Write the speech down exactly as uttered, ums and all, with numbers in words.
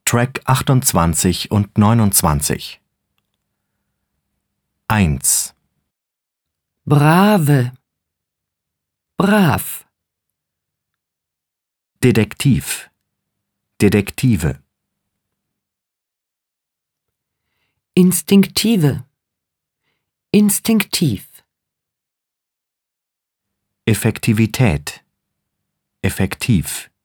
Track achtundzwanzig und neunundzwanzig. eins. Brave, brav. Detektiv, Detektive. Instinktive, instinktiv. Effektivität, effektiv.